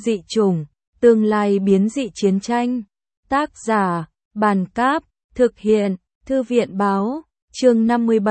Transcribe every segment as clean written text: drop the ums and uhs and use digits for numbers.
Dị chủng, tương lai biến dị chiến tranh. Tác giả, Bàn Cáp, thực hiện, Thư viện Báo, chương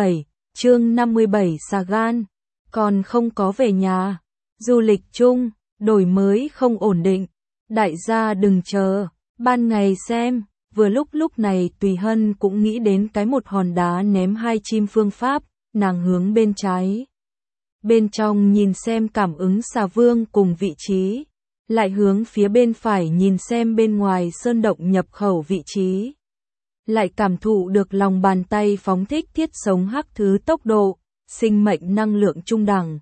57, Sagan, còn không có về nhà. Du lịch chung, đổi mới không ổn định. Đại gia đừng chờ, ban ngày xem. Vừa lúc này Tùy Hân cũng nghĩ đến cái một hòn đá ném hai chim phương pháp, nàng hướng bên trái. Bên trong nhìn xem cảm ứng xà vương cùng vị trí, lại hướng phía bên phải nhìn xem bên ngoài sơn động nhập khẩu vị trí. Lại cảm thụ được lòng bàn tay phóng thích thiết sống hắc thứ tốc độ, sinh mệnh năng lượng trung đẳng.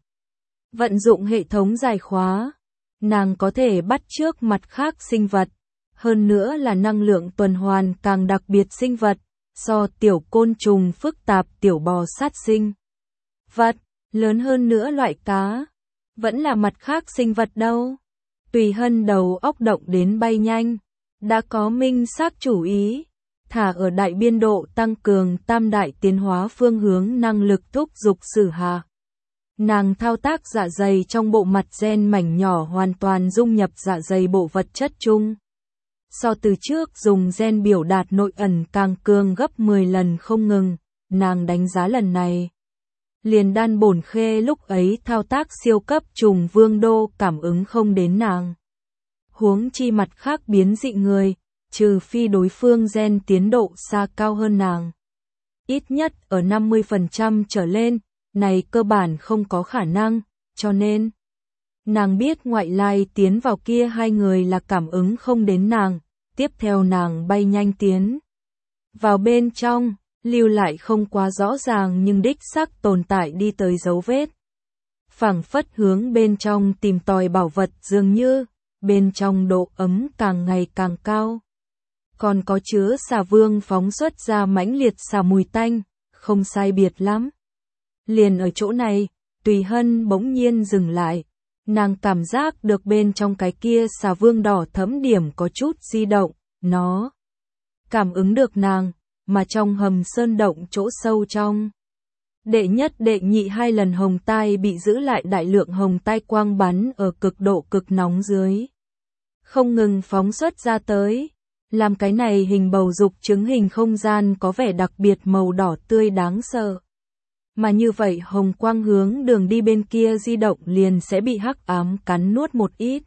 Vận dụng hệ thống giải khóa, nàng có thể bắt chước mặt khác sinh vật. Hơn nữa là năng lượng tuần hoàn càng đặc biệt sinh vật, so tiểu côn trùng phức tạp tiểu bò sát sinh vật, lớn hơn nữa loại cá, vẫn là mặt khác sinh vật đâu. Tùy Hân đầu óc động đến bay nhanh, đã có minh xác chủ ý, thả ở đại biên độ tăng cường tam đại tiến hóa phương hướng năng lực thúc dục sử hạ. Nàng thao tác dạ dày trong bộ mặt gen mảnh nhỏ hoàn toàn dung nhập dạ dày bộ vật chất chung. So từ trước dùng gen biểu đạt nội ẩn càng cường gấp 10 lần không ngừng, nàng đánh giá lần này. Liền đan bổn khê lúc ấy thao tác siêu cấp trùng vương đô cảm ứng không đến nàng. Huống chi mặt khác biến dị người, trừ phi đối phương gen tiến độ xa cao hơn nàng. Ít nhất ở 50% trở lên, này cơ bản không có khả năng, cho nên nàng biết ngoại lai tiến vào kia hai người là cảm ứng không đến nàng, tiếp theo nàng bay nhanh tiến vào bên trong, lưu lại không quá rõ ràng nhưng đích xác tồn tại đi tới dấu vết. Phảng phất hướng bên trong tìm tòi bảo vật dường như, bên trong độ ấm càng ngày càng cao. Còn có chứa xà vương phóng xuất ra mãnh liệt xà mùi tanh, không sai biệt lắm. Liền ở chỗ này, Tùy Hân bỗng nhiên dừng lại. Nàng cảm giác được bên trong cái kia xà vương đỏ thẫm điểm có chút di động, nó cảm ứng được nàng, mà trong hầm sơn động chỗ sâu trong. Đệ nhất đệ nhị hai lần hồng tai bị giữ lại đại lượng hồng tai quang bắn ở cực độ cực nóng dưới. Không ngừng phóng xuất ra tới, làm cái này hình bầu dục trứng hình không gian có vẻ đặc biệt màu đỏ tươi đáng sợ. Mà như vậy hồng quang hướng đường đi bên kia di động liền sẽ bị hắc ám cắn nuốt một ít.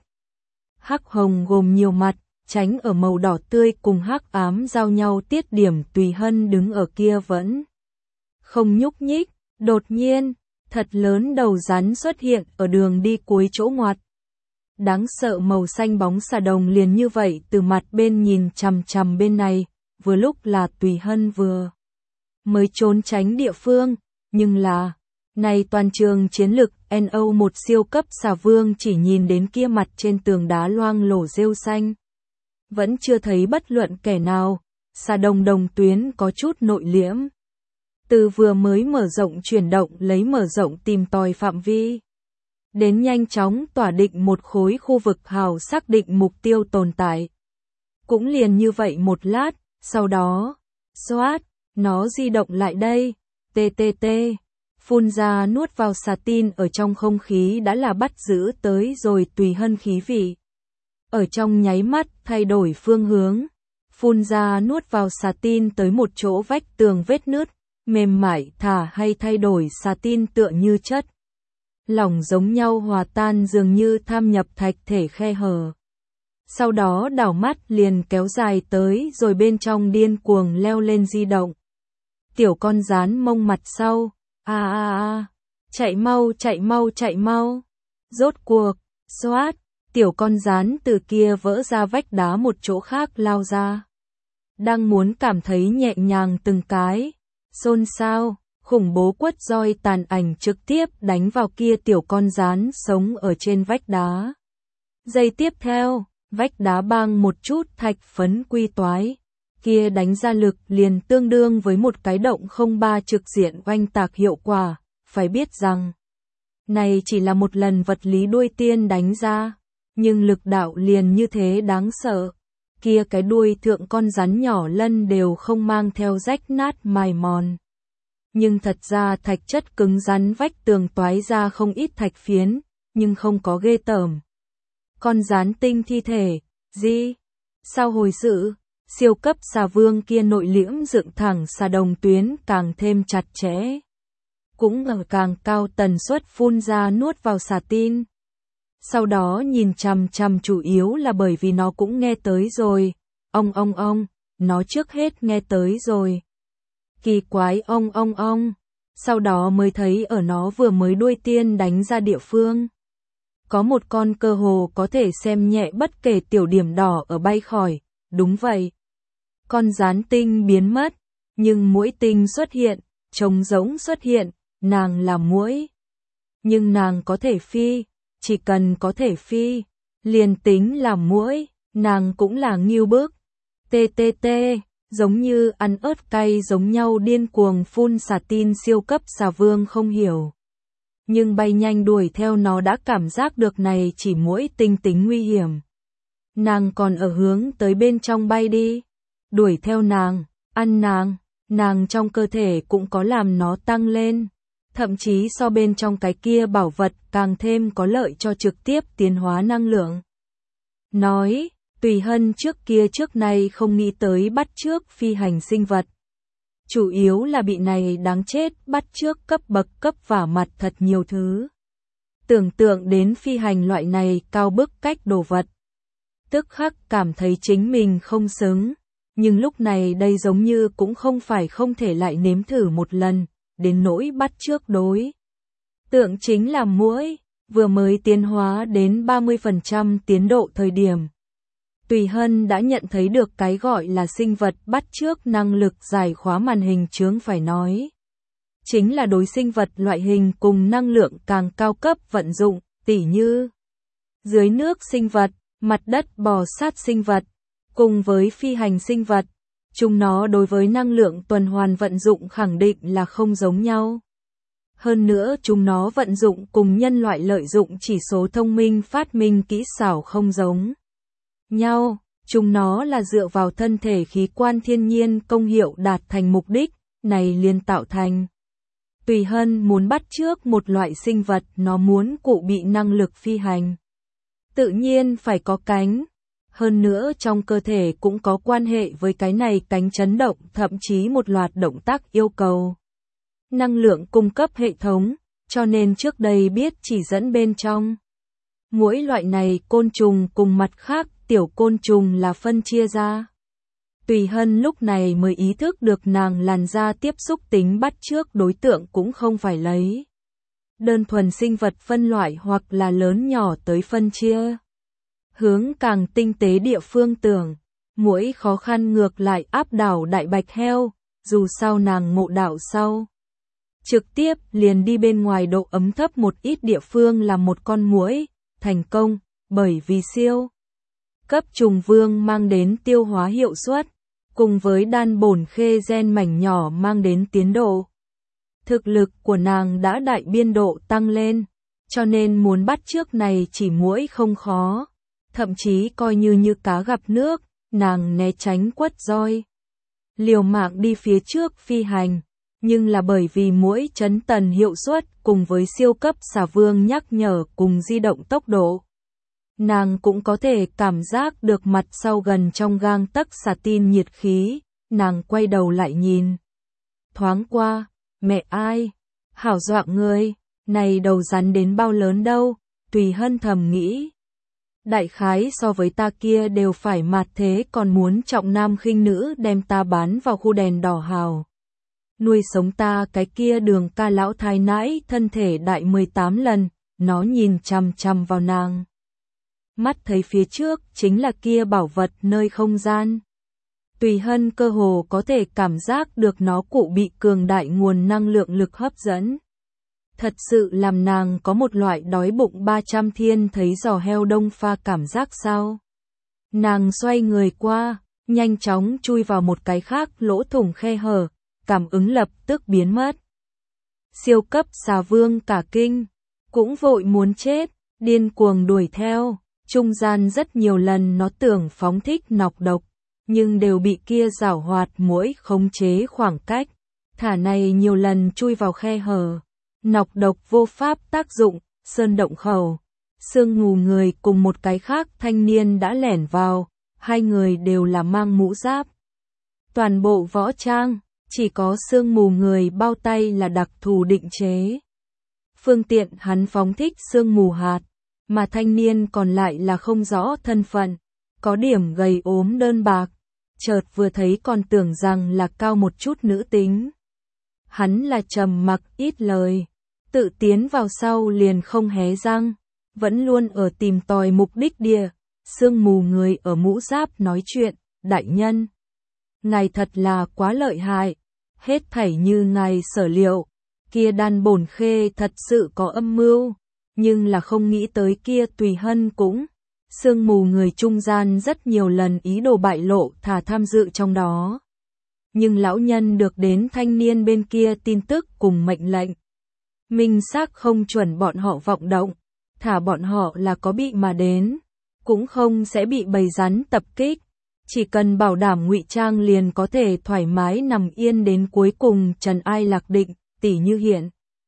Hắc hồng gồm nhiều mặt, tránh ở màu đỏ tươi cùng hắc ám giao nhau tiết điểm. Tùy Hân đứng ở kia vẫn không nhúc nhích, đột nhiên, thật lớn đầu rắn xuất hiện ở đường đi cuối chỗ ngoặt. Đáng sợ màu xanh bóng xà đồng liền như vậy từ mặt bên nhìn chằm chằm bên này, vừa lúc là Tùy Hân vừa mới trốn tránh địa phương. Nhưng là, này toàn trường chiến lực NO1 siêu cấp xà vương chỉ nhìn đến kia mặt trên tường đá loang lổ rêu xanh. Vẫn chưa thấy bất luận kẻ nào, xà đồng đồng tuyến có chút nội liễm. Từ vừa mới mở rộng chuyển động lấy mở rộng tìm tòi phạm vi. Đến nhanh chóng tỏa định một khối khu vực hào xác định mục tiêu tồn tại. Cũng liền như vậy một lát, sau đó, xoát, nó di động lại đây. TTT, phun ra nuốt vào xà tin ở trong không khí đã là bắt giữ tới rồi. Tùy Hân khí vị. Ở trong nháy mắt thay đổi phương hướng, phun ra nuốt vào xà tin tới một chỗ vách tường vết nứt, mềm mại thả hay thay đổi xà tin tựa như chất lỏng giống nhau hòa tan dường như tham nhập thạch thể khe hở. Sau đó đảo mắt liền kéo dài tới rồi bên trong điên cuồng leo lên di động. Tiểu con rán mông mặt sau, chạy mau. Rốt cuộc, xoát, tiểu con rán từ kia vỡ ra vách đá một chỗ khác lao ra. Đang muốn cảm thấy nhẹ nhàng từng cái, xôn xao, khủng bố quất roi tàn ảnh trực tiếp đánh vào kia tiểu con rán sống ở trên vách đá. Giây tiếp theo, vách đá bang một chút thạch phấn quy toái. Kia đánh ra lực liền tương đương với một cái động 03 trực diện oanh tạc hiệu quả, phải biết rằng này chỉ là một lần vật lý đuôi tiên đánh ra, nhưng lực đạo liền như thế đáng sợ. Kia cái đuôi thượng con rắn nhỏ lân đều không mang theo rách nát mài mòn. Nhưng thật ra thạch chất cứng rắn vách tường toái ra không ít thạch phiến, nhưng không có ghê tởm. Con gián tinh thi thể, gì? Sao hồi sự? Siêu cấp xà vương kia nội liễm dựng thẳng xà đồng tuyến càng thêm chặt chẽ. Cũng ở càng cao tần suất phun ra nuốt vào xà tin. Sau đó nhìn chằm chằm chủ yếu là bởi vì nó cũng nghe tới rồi. Ông, nó trước hết nghe tới rồi. Kỳ quái ông. Sau đó mới thấy ở nó vừa mới đuôi tiên đánh ra địa phương. Có một con cơ hồ có thể xem nhẹ bất kể tiểu điểm đỏ ở bay khỏi, đúng vậy. Con gián tinh biến mất, nhưng muỗi tinh xuất hiện, trống rỗng xuất hiện, nàng là muỗi. Nhưng nàng có thể phi, chỉ cần có thể phi, liền tính là muỗi, nàng cũng là nghiêu bức. TTT, giống như ăn ớt cay giống nhau điên cuồng phun xà tin siêu cấp xà vương không hiểu. Nhưng bay nhanh đuổi theo nó đã cảm giác được này chỉ muỗi tinh tính nguy hiểm. Nàng còn ở hướng tới bên trong bay đi. Đuổi theo nàng, ăn nàng trong cơ thể cũng có làm nó tăng lên. Thậm chí so bên trong cái kia bảo vật càng thêm có lợi cho trực tiếp tiến hóa năng lượng. Nói, Tùy Hân trước nay không nghĩ tới bắt chước phi hành sinh vật. Chủ yếu là bị này đáng chết bắt chước cấp bậc cấp vả mặt thật nhiều thứ. Tưởng tượng đến phi hành loại này cao bức cách đồ vật. Tức khắc cảm thấy chính mình không xứng. Nhưng lúc này đây giống như cũng không phải không thể lại nếm thử một lần, đến nỗi bắt chước đối. Tượng chính là muỗi, vừa mới tiến hóa đến 30% tiến độ thời điểm. Tùy Hân đã nhận thấy được cái gọi là sinh vật bắt chước năng lực giải khóa màn hình chướng phải nói. Chính là đối sinh vật loại hình cùng năng lượng càng cao cấp vận dụng, tỉ như dưới nước sinh vật, mặt đất bò sát sinh vật, cùng với phi hành sinh vật. Chúng nó đối với năng lượng tuần hoàn vận dụng khẳng định là không giống nhau. Hơn nữa chúng nó vận dụng cùng nhân loại lợi dụng chỉ số thông minh phát minh kỹ xảo không giống nhau. Chúng nó là dựa vào thân thể khí quan thiên nhiên công hiệu đạt thành mục đích, này liên tạo thành. Tùy Hân muốn bắt chước một loại sinh vật nó muốn cụ bị năng lực phi hành. Tự nhiên phải có cánh. Hơn nữa trong cơ thể cũng có quan hệ với cái này cánh chấn động thậm chí một loạt động tác yêu cầu. Năng lượng cung cấp hệ thống, cho nên trước đây biết chỉ dẫn bên trong. Mỗi loại này côn trùng cùng mặt khác tiểu côn trùng là phân chia ra. Tùy Hân lúc này mới ý thức được nàng làn da tiếp xúc tính bắt chước đối tượng cũng không phải lấy đơn thuần sinh vật phân loại hoặc là lớn nhỏ tới phân chia. Hướng càng tinh tế địa phương tưởng, muỗi khó khăn ngược lại áp đảo đại bạch heo, dù sao nàng ngộ đạo sau. Trực tiếp liền đi bên ngoài độ ấm thấp một ít địa phương là một con muỗi, thành công, bởi vì siêu cấp trùng vương mang đến tiêu hóa hiệu suất, cùng với đan bổn khê gen mảnh nhỏ mang đến tiến độ. Thực lực của nàng đã đại biên độ tăng lên, cho nên muốn bắt chước này chỉ muỗi không khó. Thậm chí coi như cá gặp nước, nàng né tránh quất roi. Liều mạng đi phía trước phi hành, nhưng là bởi vì muỗi chấn tần hiệu suất cùng với siêu cấp xà vương nhắc nhở cùng di động tốc độ. Nàng cũng có thể cảm giác được mặt sau gần trong gang tấc xà tin nhiệt khí, nàng quay đầu lại nhìn. Thoáng qua, mẹ ai? Hảo dọa người, này đầu rắn đến bao lớn đâu, Tùy Hân thầm nghĩ. Đại khái so với ta kia đều phải mạt thế còn muốn trọng nam khinh nữ đem ta bán vào khu đèn đỏ hào. Nuôi sống ta cái kia Đường ca lão thái nãi thân thể đại 18 lần, nó nhìn chằm chằm vào nàng. Mắt thấy phía trước chính là kia bảo vật nơi không gian. Tùy Hân cơ hồ có thể cảm giác được nó cụ bị cường đại nguồn năng lượng lực hấp dẫn. Thật sự làm nàng có một loại đói bụng 300 thiên thấy giò heo đông pha cảm giác sao. Nàng xoay người qua, nhanh chóng chui vào một cái khác lỗ thủng khe hở, cảm ứng lập tức biến mất. Siêu cấp xà vương cả kinh, cũng vội muốn chết, điên cuồng đuổi theo, trung gian rất nhiều lần nó tưởng phóng thích nọc độc, nhưng đều bị kia giảo hoạt muỗi khống chế khoảng cách, thả này nhiều lần chui vào khe hở. Nọc độc vô pháp tác dụng, sơn động khẩu, Sương mù người cùng một cái khác thanh niên đã lẻn vào, hai người đều là mang mũ giáp. Toàn bộ võ trang, chỉ có sương mù người bao tay là đặc thù định chế. Phương tiện hắn phóng thích sương mù hạt, mà thanh niên còn lại là không rõ thân phận, có điểm gầy ốm đơn bạc, chợt vừa thấy còn tưởng rằng là cao một chút nữ tính. Hắn là trầm mặc ít lời, tự tiến vào sau liền không hé răng, vẫn luôn ở tìm tòi mục đích địa. Sương mù người ở mũ giáp nói chuyện, đại nhân. Ngài thật là quá lợi hại, hết thảy như ngài sở liệu, kia Đan Bổn Khê thật sự có âm mưu, nhưng là không nghĩ tới kia Tùy Hân cũng. Sương mù người trung gian rất nhiều lần ý đồ bại lộ thả tham dự trong đó. Nhưng lão nhân được đến thanh niên bên kia tin tức cùng mệnh lệnh. Minh xác không chuẩn bọn họ vọng động, thả bọn họ là có bị mà đến, cũng không sẽ bị bầy rắn tập kích. Chỉ cần bảo đảm ngụy trang liền có thể thoải mái nằm yên đến cuối cùng trần ai lạc định, tỉ như hiện.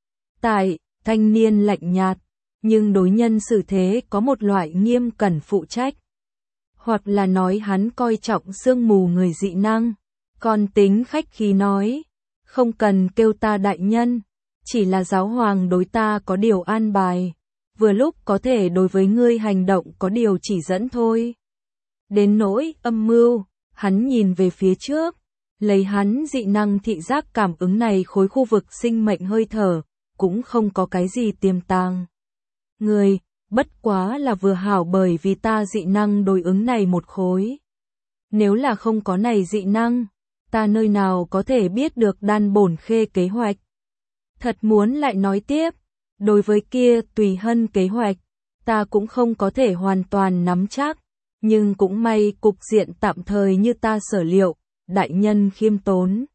Tại, thanh niên lạnh nhạt, nhưng đối nhân xử thế có một loại nghiêm cẩn phụ trách. Hoặc là nói hắn coi trọng sương mù người dị năng, còn tính khách khí nói, không cần kêu ta đại nhân, chỉ là giáo hoàng đối ta có điều an bài, vừa lúc có thể đối với ngươi hành động có điều chỉ dẫn thôi. Đến nỗi âm mưu, hắn nhìn về phía trước, lấy hắn dị năng thị giác cảm ứng này khối khu vực sinh mệnh hơi thở, cũng không có cái gì tiềm tàng. Người, bất quá là vừa hảo bởi vì ta dị năng đối ứng này một khối. Nếu là không có này dị năng, ta nơi nào có thể biết được Đan Bổn Khê kế hoạch. Thật muốn lại nói tiếp, đối với kia Tùy Hân kế hoạch, ta cũng không có thể hoàn toàn nắm chắc, nhưng cũng may cục diện tạm thời như ta sở liệu, đại nhân khiêm tốn.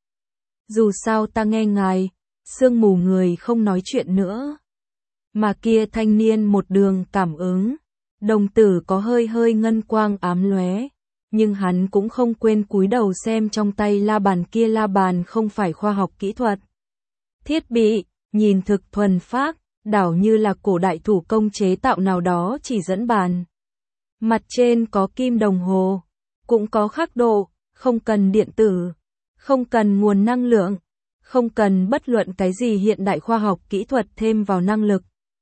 Dù sao ta nghe ngài, sương mù người không nói chuyện nữa. Mà kia thanh niên một đường cảm ứng, đồng tử có hơi hơi ngân quang ám lóe, nhưng hắn cũng không quên cúi đầu xem trong tay la bàn kia la bàn không phải khoa học kỹ thuật. Thiết bị, nhìn thực thuần phác, đảo như là cổ đại thủ công chế tạo nào đó chỉ dẫn bàn. Mặt trên có kim đồng hồ, cũng có khắc độ, không cần điện tử, không cần nguồn năng lượng, không cần bất luận cái gì hiện đại khoa học kỹ thuật thêm vào năng lực.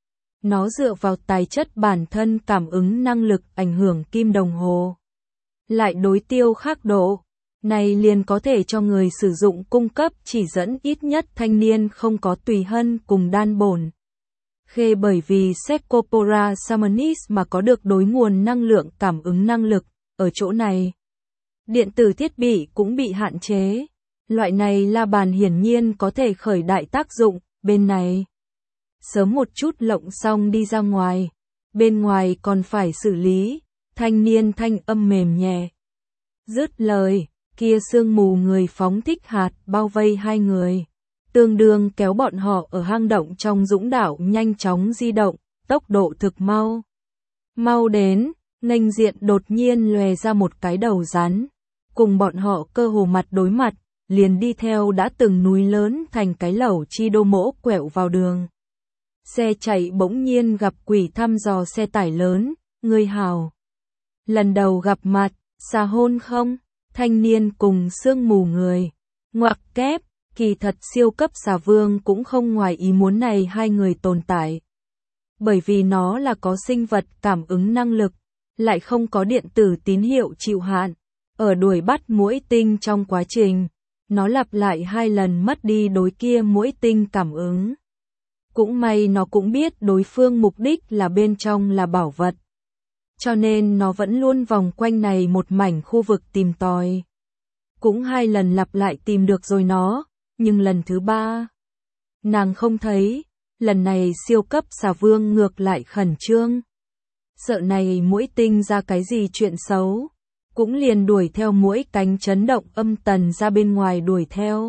Nó dựa vào tài chất bản thân cảm ứng năng lực ảnh hưởng kim đồng hồ. Lại đối tiêu khắc độ, này liền có thể cho người sử dụng cung cấp chỉ dẫn ít nhất thanh niên không có Tùy Hân cùng Đan Bổn Khê bởi vì Secopora Summonis mà có được đối nguồn năng lượng cảm ứng năng lực, ở chỗ này. Điện tử thiết bị cũng bị hạn chế, loại này la bàn hiển nhiên có thể khởi đại tác dụng, bên này. Sớm một chút lộng xong đi ra ngoài, bên ngoài còn phải xử lý, thanh niên thanh âm mềm nhẹ. Dứt lời, kia sương mù người phóng thích hạt bao vây hai người. Tương đương kéo bọn họ ở hang động trong dũng đảo nhanh chóng di động, tốc độ thực mau. Mau đến, nghênh diện đột nhiên lòe ra một cái đầu rắn, cùng bọn họ cơ hồ mặt đối mặt, liền đi theo đã từng núi lớn thành cái lẩu chi đô mỗ quẹo vào đường. Xe chạy bỗng nhiên gặp quỷ thăm dò xe tải lớn, người hào. Lần đầu gặp mặt, xà hôn không, thanh niên cùng sương mù người, ngoặc kép. Kỳ thật siêu cấp xà vương cũng không ngoài ý muốn này hai người tồn tại. Bởi vì nó là có sinh vật cảm ứng năng lực, lại không có điện tử tín hiệu chịu hạn. Ở đuổi bắt muỗi tinh trong quá trình, nó lặp lại 2 lần mất đi đối kia muỗi tinh cảm ứng. Cũng may nó cũng biết đối phương mục đích là bên trong là bảo vật. Cho nên nó vẫn luôn vòng quanh này một mảnh khu vực tìm tòi. Cũng 2 lần lặp lại tìm được rồi nó. Nhưng lần thứ 3, nàng không thấy, lần này siêu cấp xà vương ngược lại khẩn trương. Sợ này muỗi tinh ra cái gì chuyện xấu, cũng liền đuổi theo muỗi cánh chấn động âm tần ra bên ngoài đuổi theo.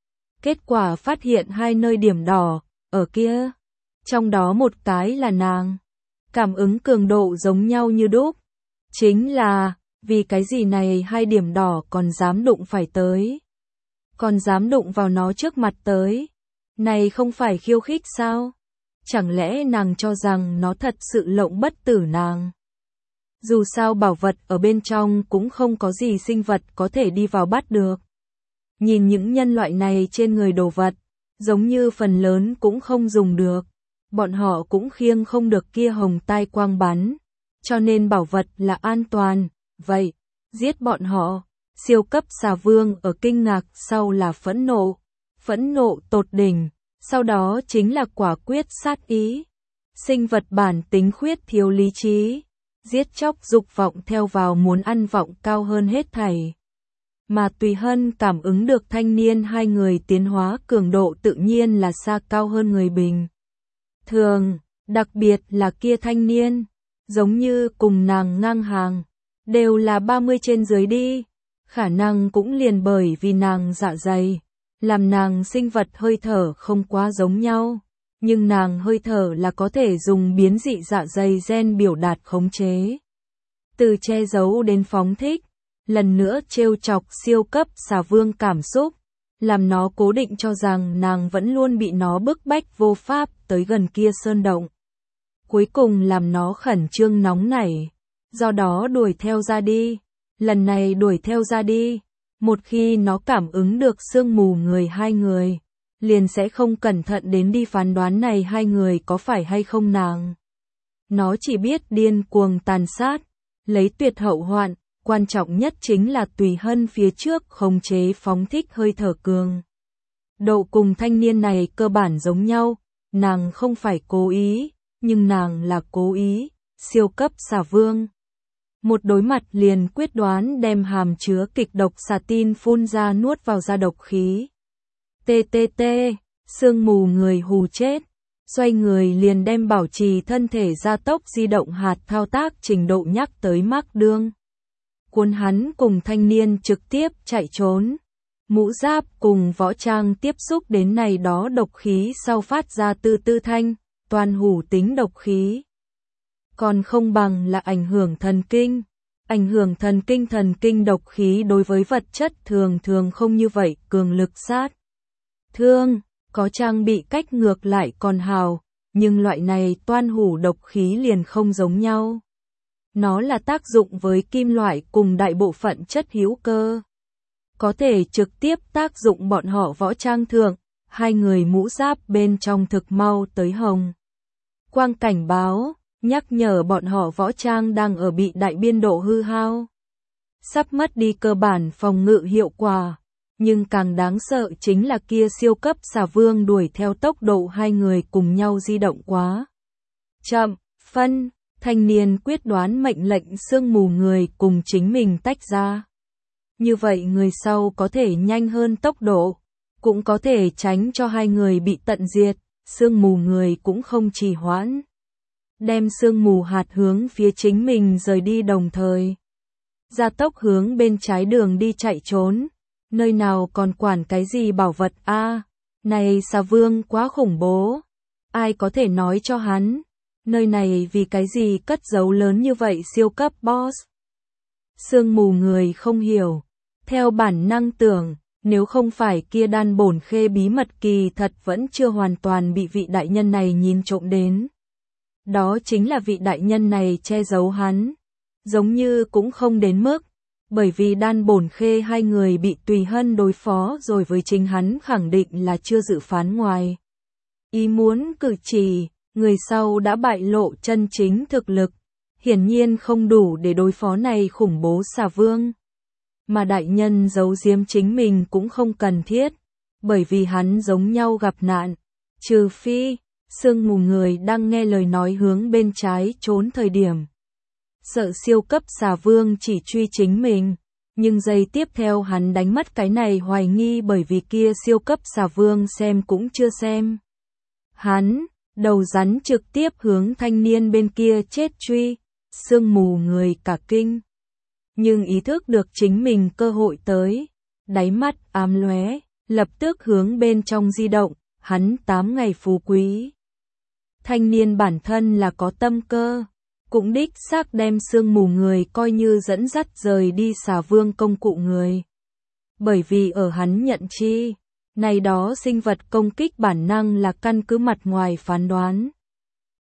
Kết quả phát hiện 2 nơi điểm đỏ, ở kia. Trong đó một cái là nàng. Cảm ứng cường độ giống nhau như đúc. Chính là, vì cái gì này 2 điểm đỏ còn dám đụng phải tới. Còn dám đụng vào nó trước mặt tới. Này không phải khiêu khích sao? Chẳng lẽ nàng cho rằng nó thật sự lộng bất tử nàng? Dù sao bảo vật ở bên trong cũng không có gì sinh vật có thể đi vào bắt được. Nhìn những nhân loại này trên người đồ vật, giống như phần lớn cũng không dùng được. Bọn họ cũng khiêng không được kia hồng tai quang bắn, cho nên bảo vật là an toàn. Vậy, giết bọn họ. Siêu cấp xà vương ở kinh ngạc sau là phẫn nộ tột đỉnh, sau đó chính là quả quyết sát ý. Sinh vật bản tính khuyết thiếu lý trí, giết chóc dục vọng theo vào muốn ăn vọng cao hơn hết thảy. Mà Tùy Hân cảm ứng được thanh niên hai người tiến hóa cường độ tự nhiên là xa cao hơn người bình thường, đặc biệt là kia thanh niên, giống như cùng nàng ngang hàng, đều là 30 trên dưới đi, khả năng cũng liền bởi vì nàng dạ dày, làm nàng sinh vật hơi thở không quá giống nhau, nhưng nàng hơi thở là có thể dùng biến dị dạ dày gen biểu đạt khống chế. Từ che giấu đến phóng thích, lần nữa trêu chọc siêu cấp xà vương cảm xúc, làm nó cố định cho rằng nàng vẫn luôn bị nó bức bách vô pháp tới gần kia sơn động. Cuối cùng làm nó khẩn trương nóng nảy, do đó đuổi theo ra đi. Lần này đuổi theo ra đi, một khi nó cảm ứng được sương mù người hai người, liền sẽ không cẩn thận đến đi phán đoán này hai người có phải hay không nàng. Nó chỉ biết điên cuồng tàn sát, lấy tuyệt hậu hoạn, quan trọng nhất chính là Tùy Hân phía trước khống chế phóng thích hơi thở cường. Độ cùng thanh niên này cơ bản giống nhau, nàng không phải cố ý, nhưng nàng là cố ý, siêu cấp xà vương. Một đối mặt liền quyết đoán đem hàm chứa kịch độc xà tin phun ra nuốt vào ra độc khí. TTT, sương mù người hù chết, xoay người liền đem bảo trì thân thể gia tốc di động hạt thao tác trình độ nhắc tới mác đương. Cuốn hắn cùng thanh niên trực tiếp chạy trốn. Mũ giáp cùng võ trang tiếp xúc đến này đó độc khí sau phát ra tư tư thanh, toàn hủ tính độc khí. Còn không bằng là ảnh hưởng thần kinh. Ảnh hưởng thần kinh độc khí đối với vật chất thường thường không như vậy cường lực sát. Thương, có trang bị cách ngược lại còn hào, nhưng loại này toan hủ độc khí liền không giống nhau. Nó là tác dụng với kim loại cùng đại bộ phận chất hữu cơ. Có thể trực tiếp tác dụng bọn họ võ trang thượng, hai người mũ giáp bên trong thực mau tới hồng. Quang cảnh báo, nhắc nhở bọn họ võ trang đang ở bị đại biên độ hư hao. Sắp mất đi cơ bản phòng ngự hiệu quả, nhưng càng đáng sợ chính là kia siêu cấp xà vương đuổi theo tốc độ hai người cùng nhau di động quá chậm. Thanh niên quyết đoán mệnh lệnh sương mù người cùng chính mình tách ra. Như vậy người sau có thể nhanh hơn tốc độ, cũng có thể tránh cho hai người bị tận diệt, sương mù người cũng không trì hoãn. Đem sương mù hạt hướng phía chính mình rời đi đồng thời. Gia tốc hướng bên trái đường đi chạy trốn, nơi nào còn quản cái gì bảo vật a? Này xà vương quá khủng bố, ai có thể nói cho hắn? Nơi này vì cái gì cất giấu lớn như vậy siêu cấp boss? Sương mù người không hiểu, theo bản năng tưởng, nếu không phải kia đan bổn khê bí mật kỳ thật vẫn chưa hoàn toàn bị vị đại nhân này nhìn trộm đến. Đó chính là vị đại nhân này che giấu hắn, giống như cũng không đến mức, bởi vì đan bổn khê hai người bị Tùy Hân đối phó rồi với chính hắn khẳng định là chưa dự phán ngoài. Ý muốn cử chỉ. Người sau đã bại lộ chân chính thực lực, hiển nhiên không đủ để đối phó này khủng bố xà vương. Mà đại nhân giấu giếm chính mình cũng không cần thiết, bởi vì hắn giống nhau gặp nạn. Trừ phi, sương mù người đang nghe lời nói hướng bên trái trốn thời điểm. Sợ siêu cấp xà vương chỉ truy chính mình, nhưng giây tiếp theo hắn đánh mất cái này hoài nghi bởi vì kia siêu cấp xà vương xem cũng chưa xem. Hắn đầu rắn trực tiếp hướng thanh niên bên kia chết truy, sương mù người cả kinh. Nhưng ý thức được chính mình cơ hội tới, đáy mắt ám lóe, lập tức hướng bên trong di động, hắn 8 ngày phú quý. Thanh niên bản thân là có tâm cơ, cũng đích xác đem sương mù người coi như dẫn dắt rời đi xà vương công cụ người. Bởi vì ở hắn nhận chi, này đó sinh vật công kích bản năng là căn cứ mặt ngoài phán đoán.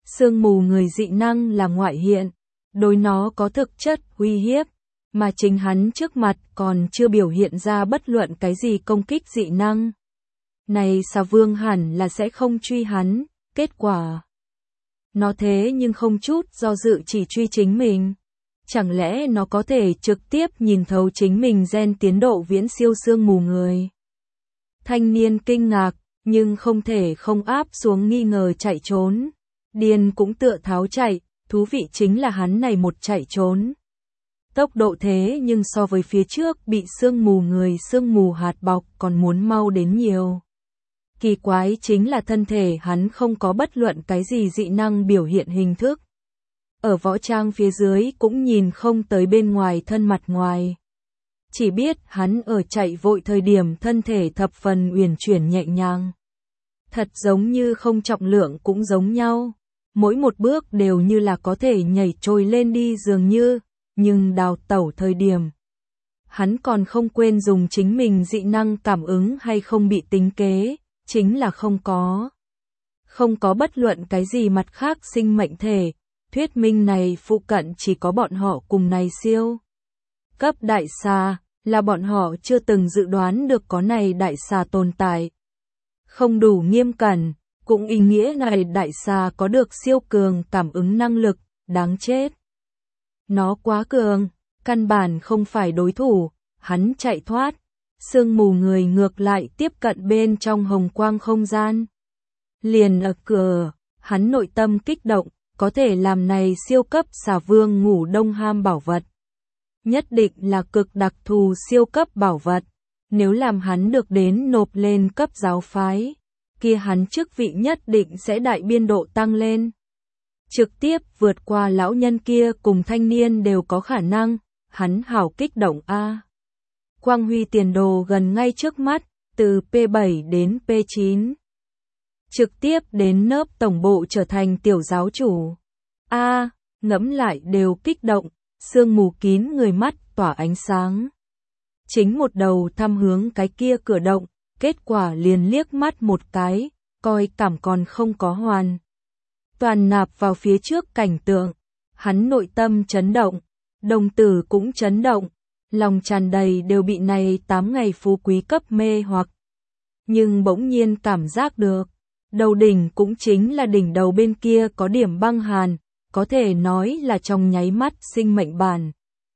Sương mù người dị năng là ngoại hiện, đối nó có thực chất uy hiếp, mà chính hắn trước mặt còn chưa biểu hiện ra bất luận cái gì công kích dị năng. Này xà vương hẳn là sẽ không truy hắn, kết quả. Nó thế nhưng không chút do dự chỉ truy chính mình. Chẳng lẽ nó có thể trực tiếp nhìn thấu chính mình gen tiến độ viễn siêu sương mù người? Thanh niên kinh ngạc, nhưng không thể không áp xuống nghi ngờ chạy trốn. Điên cũng tựa tháo chạy, thú vị chính là hắn này một chạy trốn. Tốc độ thế nhưng so với phía trước bị sương mù người sương mù hạt bọc còn muốn mau đến nhiều. Kỳ quái chính là thân thể hắn không có bất luận cái gì dị năng biểu hiện hình thức. Ở võ trang phía dưới cũng nhìn không tới bên ngoài thân mặt ngoài. Chỉ biết hắn ở chạy vội thời điểm thân thể thập phần uyển chuyển nhẹ nhàng. Thật giống như không trọng lượng cũng giống nhau. Mỗi một bước đều như là có thể nhảy trôi lên đi dường như, nhưng đào tẩu thời điểm. Hắn còn không quên dùng chính mình dị năng cảm ứng hay không bị tính kế, chính là không có. Không có bất luận cái gì mặt khác sinh mệnh thể, thuyết minh này phụ cận chỉ có bọn họ cùng này siêu. Cấp đại xà, là bọn họ chưa từng dự đoán được có này đại xà tồn tại. Không đủ nghiêm cẩn, cũng ý nghĩa này đại xà có được siêu cường cảm ứng năng lực, đáng chết. Nó quá cường, căn bản không phải đối thủ, hắn chạy thoát. Sương mù người ngược lại tiếp cận bên trong hồng quang không gian. Liền ở cửa, hắn nội tâm kích động, có thể làm này siêu cấp xà vương ngủ đông ham bảo vật. Nhất định là cực đặc thù siêu cấp bảo vật. Nếu làm hắn được đến nộp lên cấp giáo phái, kia hắn chức vị nhất định sẽ đại biên độ tăng lên. Trực tiếp vượt qua lão nhân kia cùng thanh niên đều có khả năng, hắn hảo kích động a. Quang huy tiền đồ gần ngay trước mắt, từ P7 đến P9. Trực tiếp đến nớp tổng bộ trở thành tiểu giáo chủ. Ngẫm lại đều kích động, sương mù kín người mắt tỏa ánh sáng. Chính một đầu thăm hướng cái kia cửa động, kết quả liền liếc mắt một cái, coi cảm còn không có hoàn. Toàn nạp vào phía trước cảnh tượng, hắn nội tâm chấn động, đồng tử cũng chấn động, lòng tràn đầy đều bị này 8 ngày phú quý cấp mê hoặc. Nhưng bỗng nhiên cảm giác được, đầu đỉnh cũng chính là đỉnh đầu bên kia có điểm băng hàn, có thể nói là trong nháy mắt sinh mệnh bản.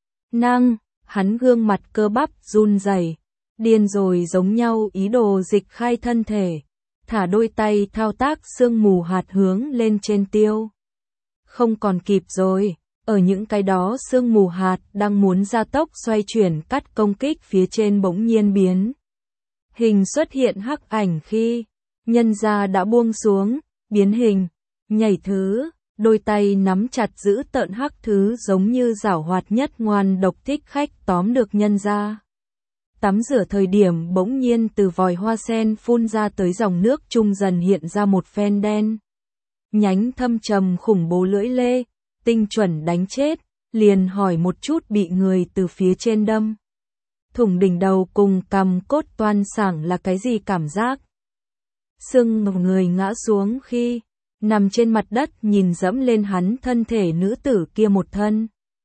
Hắn gương mặt cơ bắp run rẩy, điên rồi giống nhau ý đồ dịch khai thân thể, thả đôi tay thao tác sương mù hạt hướng lên trên tiêu. Không còn kịp rồi, ở những cái đó sương mù hạt đang muốn gia tốc xoay chuyển cắt công kích phía trên bỗng nhiên biến. Hình xuất hiện hắc ảnh khi, nhân gia đã buông xuống, biến hình, nhảy thứ. Đôi tay nắm chặt giữ tợn hắc thứ giống như giảo hoạt nhất ngoan độc thích khách tóm được nhân ra. Tắm rửa thời điểm bỗng nhiên từ vòi hoa sen phun ra tới dòng nước trung dần hiện ra một phen đen. Nhánh thâm trầm khủng bố lưỡi lê, tinh chuẩn đánh chết, liền hỏi một chút bị người từ phía trên đâm. Thủng đỉnh đầu cùng cằm cốt toan sảng là cái gì cảm giác? Sưng người ngã xuống khi nằm trên mặt đất nhìn dẫm lên hắn thân thể nữ tử kia một thân.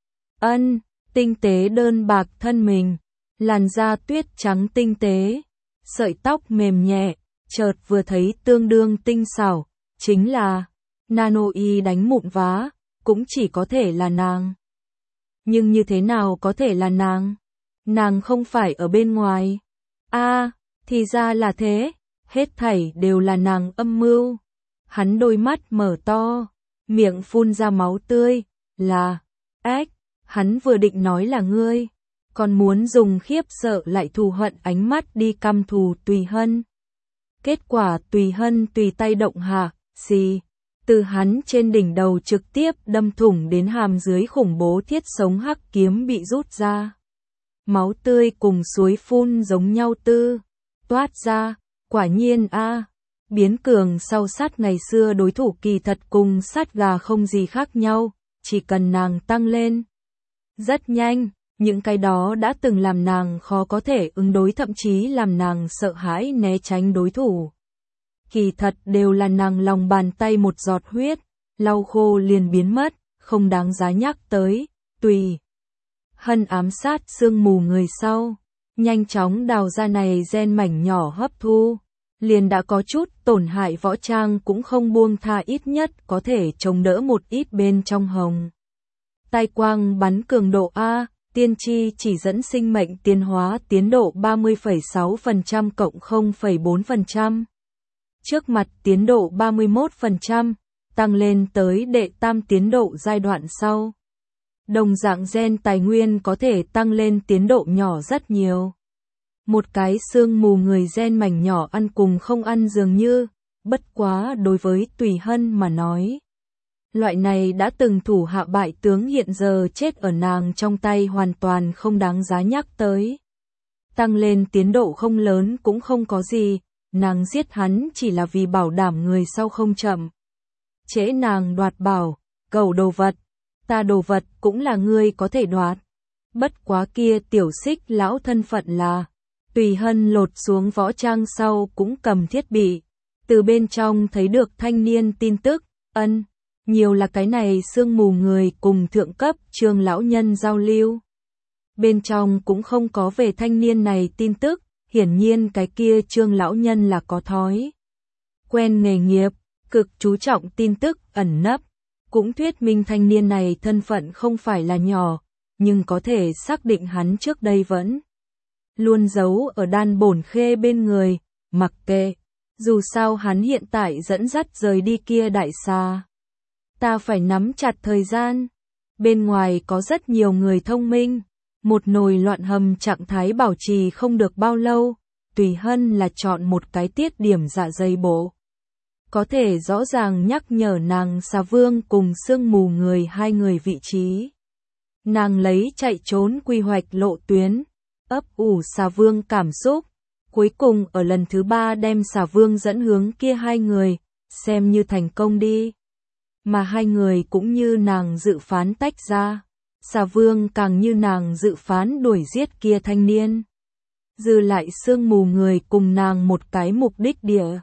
Tinh tế đơn bạc thân mình, làn da tuyết trắng tinh tế, sợi tóc mềm nhẹ, chợt vừa thấy tương đương tinh xảo, chính là nano y đánh mụn vá, cũng chỉ có thể là nàng. Nhưng như thế nào có thể là nàng? Nàng không phải ở bên ngoài. Thì ra là thế, hết thảy đều là nàng âm mưu. Hắn đôi mắt mở to, miệng phun ra máu tươi, là, hắn vừa định nói là ngươi, còn muốn dùng khiếp sợ lại thù hận ánh mắt đi căm thù Tùy Hân. Kết quả Tùy Hân tùy tay động hạ, từ hắn trên đỉnh đầu trực tiếp đâm thủng đến hàm dưới khủng bố thiết sống hắc kiếm bị rút ra. Máu tươi cùng suối phun giống nhau toát ra, quả nhiên biến cường sau sát ngày xưa đối thủ kỳ thật cùng sát gà không gì khác nhau, chỉ cần nàng tăng lên. Rất nhanh, những cái đó đã từng làm nàng khó có thể ứng đối thậm chí làm nàng sợ hãi né tránh đối thủ. Kỳ thật đều là nàng lòng bàn tay một giọt huyết, lau khô liền biến mất, không đáng giá nhắc tới. Tùy Hân ám sát sương mù người sau, nhanh chóng đào ra này gen mảnh nhỏ hấp thu, liền đã có chút tổn hại võ trang cũng không buông tha, ít nhất có thể chống đỡ một ít bên trong hồng. Tai quang bắn cường độ A, tiên tri chỉ dẫn sinh mệnh tiến hóa tiến độ 30,6% cộng 0,4%. Trước mặt tiến độ 31%, tăng lên tới đệ tam tiến độ giai đoạn sau. Đồng dạng gen tài nguyên có thể tăng lên tiến độ nhỏ rất nhiều. Một cái sương mù người gen mảnh nhỏ ăn cùng không ăn dường như, bất quá đối với Tùy Hân mà nói. Loại này đã từng thủ hạ bại tướng hiện giờ chết ở nàng trong tay hoàn toàn không đáng giá nhắc tới. Tăng lên tiến độ không lớn cũng không có gì, nàng giết hắn chỉ là vì bảo đảm người sau không chậm. Trễ nàng đoạt bảo, cầu đồ vật, ta đồ vật cũng là ngươi có thể đoạt. Bất quá kia tiểu xích lão thân phận là, Tùy Hân lột xuống võ trang sau cũng cầm thiết bị. Từ bên trong thấy được thanh niên tin tức, nhiều là cái này sương mù người cùng thượng cấp Trương lão nhân giao lưu. Bên trong cũng không có về thanh niên này tin tức, hiển nhiên cái kia Trương lão nhân là có thói quen nghề nghiệp, cực chú trọng tin tức ẩn nấp, cũng thuyết minh thanh niên này thân phận không phải là nhỏ, nhưng có thể xác định hắn trước đây vẫn luôn giấu ở Đan Bổn Khê bên người, mặc kệ, dù sao hắn hiện tại dẫn dắt rời đi kia đại xa. Ta phải nắm chặt thời gian. Bên ngoài có rất nhiều người thông minh, một nồi loạn hầm trạng thái bảo trì không được bao lâu, Tùy Hân là chọn một cái tiết điểm dạ dày bộ. Có thể rõ ràng nhắc nhở nàng xà vương cùng sương mù người hai người vị trí. Nàng lấy chạy trốn quy hoạch lộ tuyến, ấp ủ xà vương cảm xúc, cuối cùng ở lần thứ 3 đem xà vương dẫn hướng kia hai người, xem như thành công đi. Mà hai người cũng như nàng dự phán tách ra, xà vương càng như nàng dự phán đuổi giết kia thanh niên. Dư lại sương mù người cùng nàng một cái mục đích địa.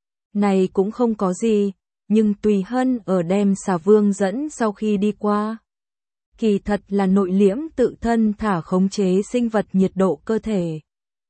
Này cũng không có gì, nhưng Tùy Hân ở đem xà vương dẫn sau khi đi qua. Kỳ thật là nội liễm tự thân thả khống chế sinh vật nhiệt độ cơ thể.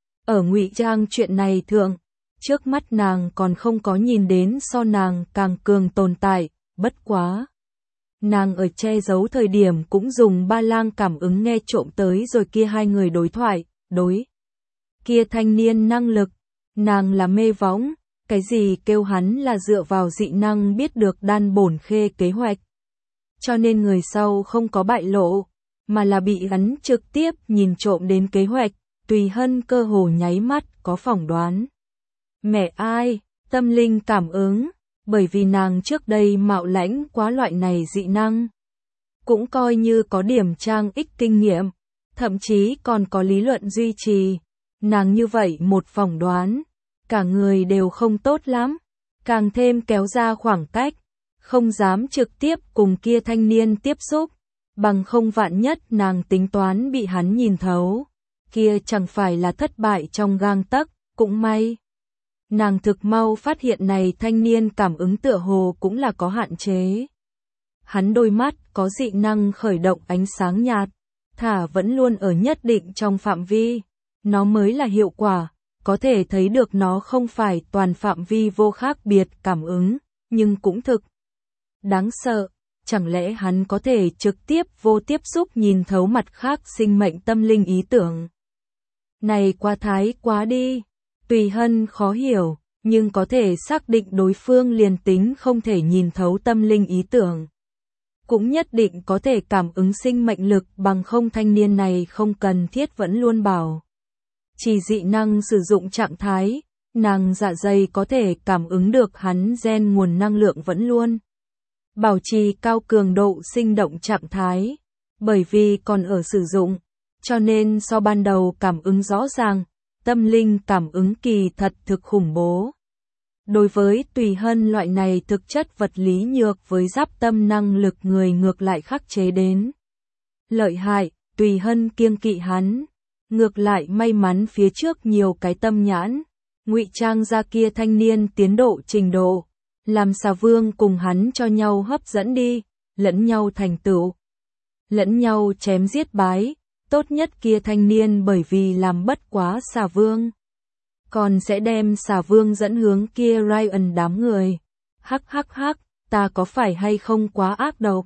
Ở ngụy trang chuyện này thượng, trước mắt nàng còn không có nhìn đến so nàng càng cường tồn tại, bất quá. Nàng ở che giấu thời điểm cũng dùng ba lang cảm ứng nghe trộm tới rồi kia hai người đối thoại, đối. Kia thanh niên năng lực, nàng là mê võng, cái gì kêu hắn là dựa vào dị năng biết được Đan Bổn Khê kế hoạch. Cho nên người sau không có bại lộ, mà là bị hắn trực tiếp nhìn trộm đến kế hoạch, Tùy Hân cơ hồ nháy mắt có phỏng đoán. Mẹ ai, tâm linh cảm ứng, bởi vì nàng trước đây mạo lãnh quá loại này dị năng. Cũng coi như có điểm trang ích kinh nghiệm, thậm chí còn có lý luận duy trì. Nàng như vậy một phỏng đoán, cả người đều không tốt lắm, càng thêm kéo ra khoảng cách, không dám trực tiếp cùng kia thanh niên tiếp xúc, bằng không vạn nhất nàng tính toán bị hắn nhìn thấu, kia chẳng phải là thất bại trong gang tấc, cũng may. Nàng thực mau phát hiện này thanh niên cảm ứng tựa hồ cũng là có hạn chế. Hắn đôi mắt có dị năng khởi động ánh sáng nhạt, thả vẫn luôn ở nhất định trong phạm vi, nó mới là hiệu quả, có thể thấy được nó không phải toàn phạm vi vô khác biệt cảm ứng, nhưng cũng thực đáng sợ, chẳng lẽ hắn có thể trực tiếp vô tiếp xúc nhìn thấu mặt khác sinh mệnh tâm linh ý tưởng. Này quá thái quá đi, Tùy Hân khó hiểu, nhưng có thể xác định đối phương liền tính không thể nhìn thấu tâm linh ý tưởng. Cũng nhất định có thể cảm ứng sinh mệnh lực bằng không thanh niên này không cần thiết vẫn luôn bảo. Chỉ dị năng sử dụng trạng thái, nàng dạ dày có thể cảm ứng được hắn gen nguồn năng lượng vẫn luôn. Bảo trì cao cường độ sinh động trạng thái, bởi vì còn ở sử dụng, cho nên so ban đầu cảm ứng rõ ràng, tâm linh cảm ứng kỳ thật thực khủng bố. Đối với Tùy Hân loại này thực chất vật lý nhược với giáp tâm năng lực người ngược lại khắc chế đến. Lợi hại, Tùy Hân kiêng kỵ hắn, ngược lại may mắn phía trước nhiều cái tâm nhãn, ngụy trang ra kia thanh niên tiến độ trình độ, Làm xà vương cùng hắn cho nhau hấp dẫn đi, lẫn nhau thành tựu, lẫn nhau chém giết bái, tốt nhất kia thanh niên bởi vì làm bất quá xà vương. Còn sẽ đem xà vương dẫn hướng kia Ryan đám người. Hắc hắc hắc, ta có phải hay không quá ác độc?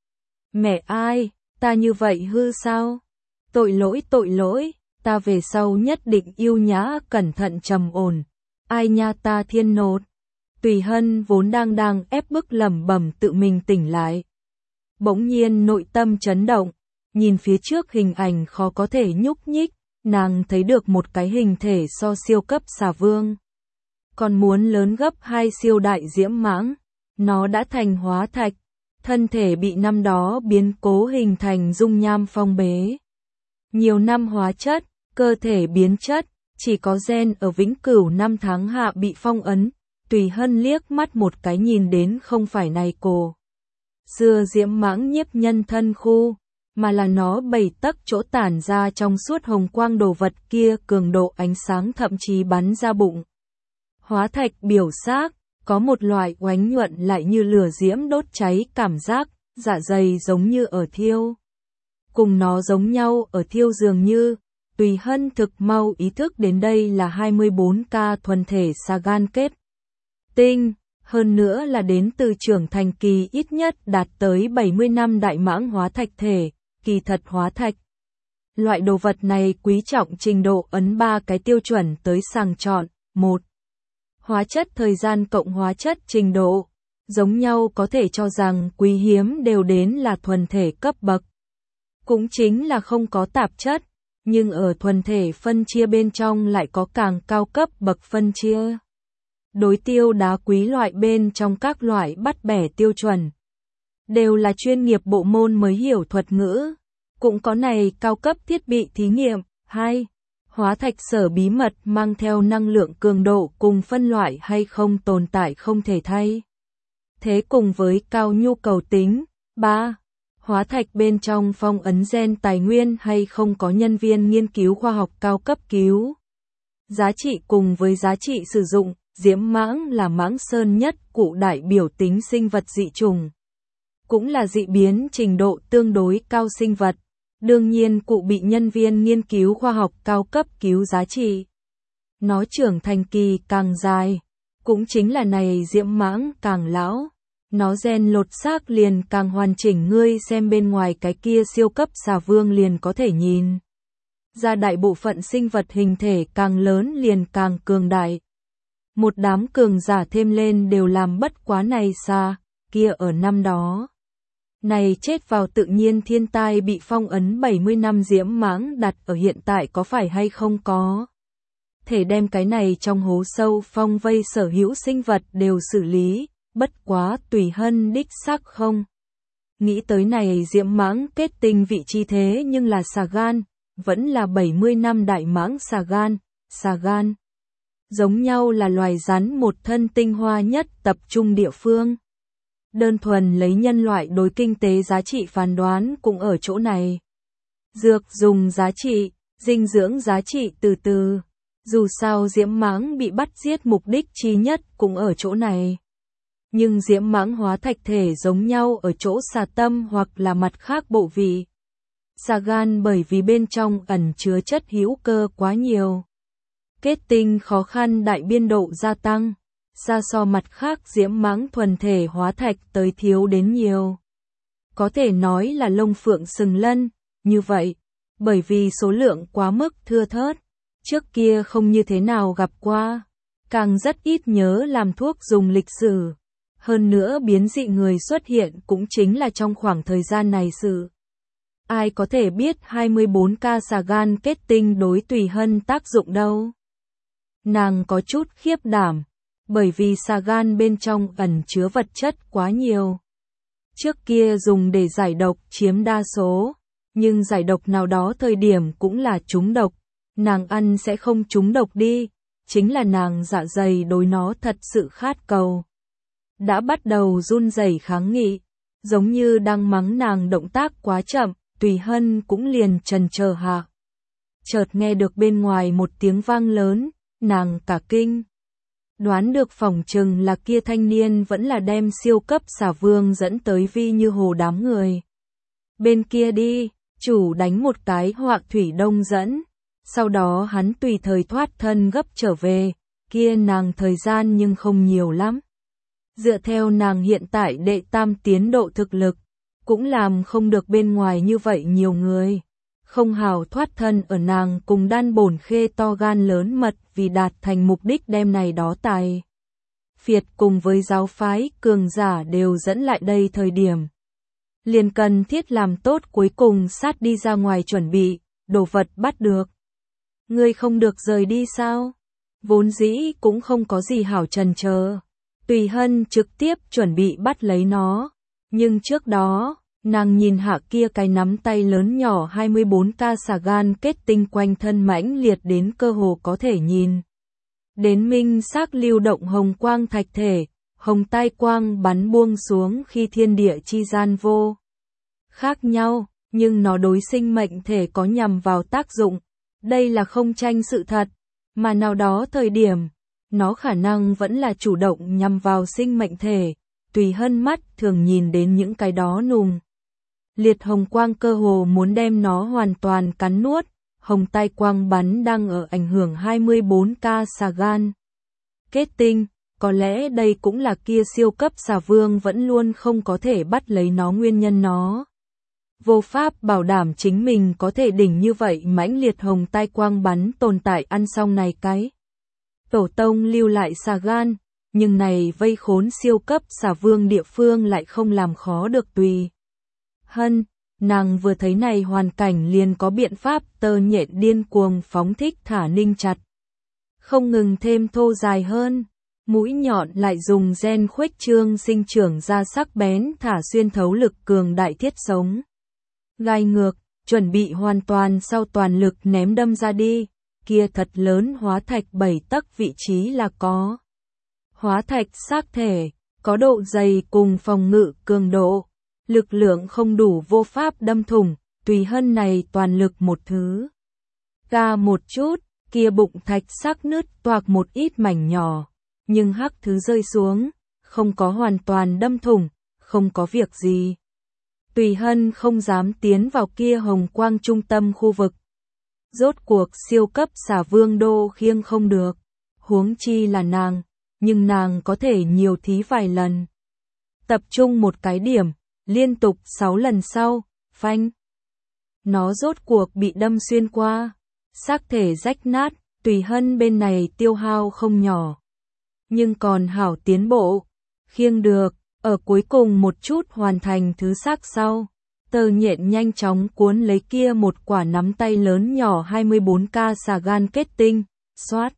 Mẹ ai, ta như vậy hư sao? Tội lỗi, ta về sau nhất định yêu nhã cẩn thận trầm ổn. Ai nha ta thiên nột. Tùy Hân vốn đang ép bức lẩm bẩm tự mình tỉnh lại. Bỗng nhiên nội tâm chấn động, nhìn phía trước hình ảnh khó có thể nhúc nhích, nàng thấy được một cái hình thể so siêu cấp xà vương. Còn muốn lớn gấp 2 siêu đại diễm mãng, nó đã thành hóa thạch, thân thể bị năm đó biến cố hình thành dung nham phong bế. Nhiều năm hóa chất, cơ thể biến chất, chỉ có gen ở vĩnh cửu 5 tháng hạ bị phong ấn. Tùy Hân liếc mắt một cái nhìn đến không phải này cổ xưa diễm mãng nhiếp nhân thân khu, mà là nó 7 tấc chỗ tản ra trong suốt hồng quang đồ vật kia, cường độ ánh sáng thậm chí bắn ra bụng. Hóa thạch biểu xác, có một loại oánh nhuận lại như lửa diễm đốt cháy cảm giác, dạ dày giống như ở thiêu. Cùng nó giống nhau ở thiêu dường như, Tùy Hân thực mau ý thức đến đây là 24K thuần thể Sagan kết tinh, hơn nữa là đến từ trưởng thành kỳ ít nhất đạt tới 70 năm đại mãng hóa thạch thể, kỳ thật hóa thạch. Loại đồ vật này quý trọng trình độ ấn 3 cái tiêu chuẩn tới sàng chọn. 1. Hóa chất thời gian cộng hóa chất trình độ. Giống nhau có thể cho rằng quý hiếm đều đến là thuần thể cấp bậc. Cũng chính là không có tạp chất, nhưng ở thuần thể phân chia bên trong lại có càng cao cấp bậc phân chia. Đối tiêu đá quý loại bên trong các loại bắt bẻ tiêu chuẩn. Đều là chuyên nghiệp bộ môn mới hiểu thuật ngữ. Cũng có này cao cấp thiết bị thí nghiệm. 2. Hóa thạch sở bí mật mang theo năng lượng cường độ cùng phân loại hay không tồn tại không thể thay thế cùng với cao nhu cầu tính. 3. Hóa thạch bên trong phong ấn gen tài nguyên hay không có nhân viên nghiên cứu khoa học cao cấp cứu. Giá trị cùng với giá trị sử dụng. Diễm mãng là mãng sơn nhất cụ đại biểu tính sinh vật dị trùng. Cũng là dị biến trình độ tương đối cao sinh vật. Đương nhiên cụ bị nhân viên nghiên cứu khoa học cao cấp cứu giá trị. Nó trưởng thành kỳ càng dài. Cũng chính là này diễm mãng càng lão. Nó gen lột xác liền càng hoàn chỉnh, ngươi xem bên ngoài cái kia siêu cấp xà vương liền có thể nhìn. Ra đại bộ phận sinh vật hình thể càng lớn liền càng cường đại. Một đám cường giả thêm lên đều làm bất quá này xa, kia ở năm đó. Này chết vào tự nhiên thiên tai bị phong ấn 70 năm diễm mãng đặt ở hiện tại có phải hay không có. Thể đem cái này trong hố sâu phong vây sở hữu sinh vật đều xử lý, bất quá Tùy Hân đích xác không. Nghĩ tới này diễm mãng kết tinh vị trí thế nhưng là Sagan, vẫn là 70 năm đại mãng Sagan. Giống nhau là loài rắn một thân tinh hoa nhất tập trung địa phương. Đơn thuần lấy nhân loại đối kinh tế giá trị phán đoán cũng ở chỗ này. Dược dùng giá trị, dinh dưỡng giá trị từ từ. Dù sao diễm mãng bị bắt giết mục đích chi nhất cũng ở chỗ này. Nhưng diễm mãng hóa thạch thể giống nhau ở chỗ xà tâm hoặc là mặt khác bộ vị. Sagan bởi vì bên trong ẩn chứa chất hữu cơ quá nhiều. Kết tinh khó khăn đại biên độ gia tăng, xa so mặt khác diễm mãng thuần thể hóa thạch tới thiếu đến nhiều. Có thể nói là lông phượng sừng lân, như vậy, bởi vì số lượng quá mức thưa thớt, trước kia không như thế nào gặp qua, càng rất ít nhớ làm thuốc dùng lịch sử. Hơn nữa biến dị người xuất hiện cũng chính là trong khoảng thời gian này sự. Ai có thể biết 24K Sagan kết tinh đối Tùy Hân tác dụng đâu. Nàng có chút khiếp đảm, bởi vì Sagan bên trong ẩn chứa vật chất quá nhiều. Trước kia dùng để giải độc chiếm đa số, nhưng giải độc nào đó thời điểm cũng là trúng độc, nàng ăn sẽ không trúng độc đi, chính là nàng dạ dày đối nó thật sự khát cầu. Đã bắt đầu run rẩy kháng nghị, giống như đang mắng nàng động tác quá chậm, Tùy Hân cũng liền chần chờ hạ. Chợt nghe được bên ngoài một tiếng vang lớn, nàng cả kinh. Đoán được phỏng chừng là kia thanh niên vẫn là đem siêu cấp xà vương dẫn tới Vi Như Hồ đám người. Bên kia đi, chủ đánh một cái Họa Thủy Đông dẫn, sau đó hắn tùy thời thoát thân gấp trở về, kia nàng thời gian nhưng không nhiều lắm. Dựa theo nàng hiện tại đệ tam tiến độ thực lực, cũng làm không được bên ngoài như vậy nhiều người. Không hào thoát thân ở nàng cùng đan bổn khê to gan lớn mật vì đạt thành mục đích đem này đó tài phiệt cùng với giáo phái cường giả đều dẫn lại đây thời điểm. Liền cần thiết làm tốt cuối cùng sát đi ra ngoài chuẩn bị, đồ vật bắt được. Ngươi không được rời đi sao? Vốn dĩ cũng không có gì hảo chần chờ. Tùy Hân trực tiếp chuẩn bị bắt lấy nó. Nhưng trước đó, nàng nhìn hạ kia cái nắm tay lớn nhỏ 24K xà gan kết tinh quanh thân mãnh liệt đến cơ hồ có thể nhìn. Đến minh xác lưu động hồng quang thạch thể, hồng tai quang bắn buông xuống khi thiên địa chi gian vô. Khác nhau, nhưng nó đối sinh mệnh thể có nhằm vào tác dụng. Đây là không tranh sự thật, mà nào đó thời điểm, nó khả năng vẫn là chủ động nhằm vào sinh mệnh thể. Tùy Hân mắt thường nhìn đến những cái đó nùng liệt hồng quang cơ hồ muốn đem nó hoàn toàn cắn nuốt, hồng tai quang bắn đang ở ảnh hưởng 24K xà gan. Kết tinh, có lẽ đây cũng là kia siêu cấp xà vương vẫn luôn không có thể bắt lấy nó nguyên nhân nó. Vô pháp bảo đảm chính mình có thể đỉnh như vậy mãnh liệt hồng tai quang bắn tồn tại ăn xong này cái. Tổ tông lưu lại xà gan, nhưng này vây khốn siêu cấp xà vương địa phương lại không làm khó được Tùy Hân. Nàng vừa thấy này hoàn cảnh liền có biện pháp tơ nhện điên cuồng phóng thích thả ninh chặt. Không ngừng thêm thô dài hơn, mũi nhọn lại dùng gen khuếch trương sinh trưởng ra sắc bén thả xuyên thấu lực cường đại thiết sống. Gai ngược, chuẩn bị hoàn toàn sau toàn lực ném đâm ra đi, kia thật lớn hóa thạch 7 tấc vị trí là có. Hóa thạch xác thể, có độ dày cùng phòng ngự cường độ. Lực lượng không đủ vô pháp đâm thủng, Tùy Hân này toàn lực một thứ. Ca một chút, kia bụng thạch sắc nứt toạc một ít mảnh nhỏ, nhưng hắc thứ rơi xuống, không có hoàn toàn đâm thủng, không có việc gì. Tùy Hân không dám tiến vào kia hồng quang trung tâm khu vực. Rốt cuộc siêu cấp xà vương đô khiêng không được, huống chi là nàng, nhưng nàng có thể nhiều thí vài lần. Tập trung một cái điểm. Liên tục 6 lần sau, phanh. Nó rốt cuộc bị đâm xuyên qua, xác thể rách nát, Tùy Hân bên này tiêu hao không nhỏ. Nhưng còn hảo tiến bộ, khiêng được, ở cuối cùng một chút hoàn thành thứ xác sau. Tơ nhện nhanh chóng cuốn lấy kia một quả nắm tay lớn nhỏ 24K xà gan kết tinh, xoát.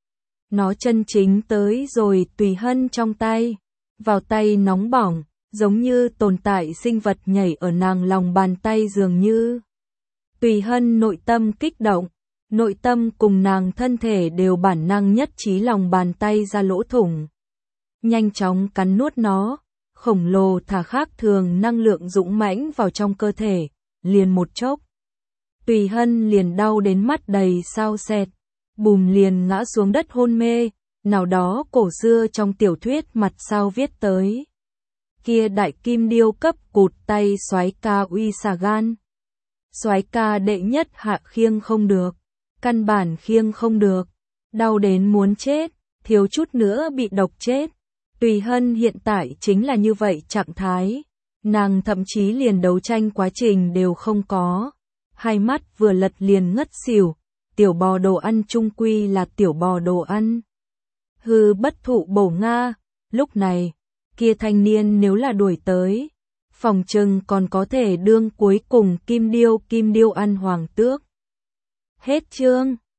Nó chân chính tới rồi Tùy Hân trong tay, vào tay nóng bỏng. Giống như tồn tại sinh vật nhảy ở nàng lòng bàn tay dường như. Tùy Hân nội tâm kích động, nội tâm cùng nàng thân thể đều bản năng nhất trí lòng bàn tay ra lỗ thủng. Nhanh chóng cắn nuốt nó, khổng lồ thả khác thường năng lượng dũng mãnh vào trong cơ thể, liền một chốc. Tùy Hân liền đau đến mắt đầy sao sẹt, bùm liền ngã xuống đất hôn mê, nào đó cổ xưa trong tiểu thuyết mặt sau viết tới. Kia đại kim điêu cấp cụt tay soái ca uy xà gan. Soái ca đệ nhất hạ khiêng không được, căn bản khiêng không được, đau đến muốn chết, thiếu chút nữa bị độc chết. Tùy Hân hiện tại chính là như vậy trạng thái, nàng thậm chí liền đấu tranh quá trình đều không có, hai mắt vừa lật liền ngất xỉu, tiểu bò đồ ăn chung quy là tiểu bò đồ ăn. Hư bất thụ bổ Nga, lúc này. Kia thanh niên nếu là đuổi tới, phòng trừng còn có thể đương cuối cùng kim điêu ăn hoàng tước. Hết chương.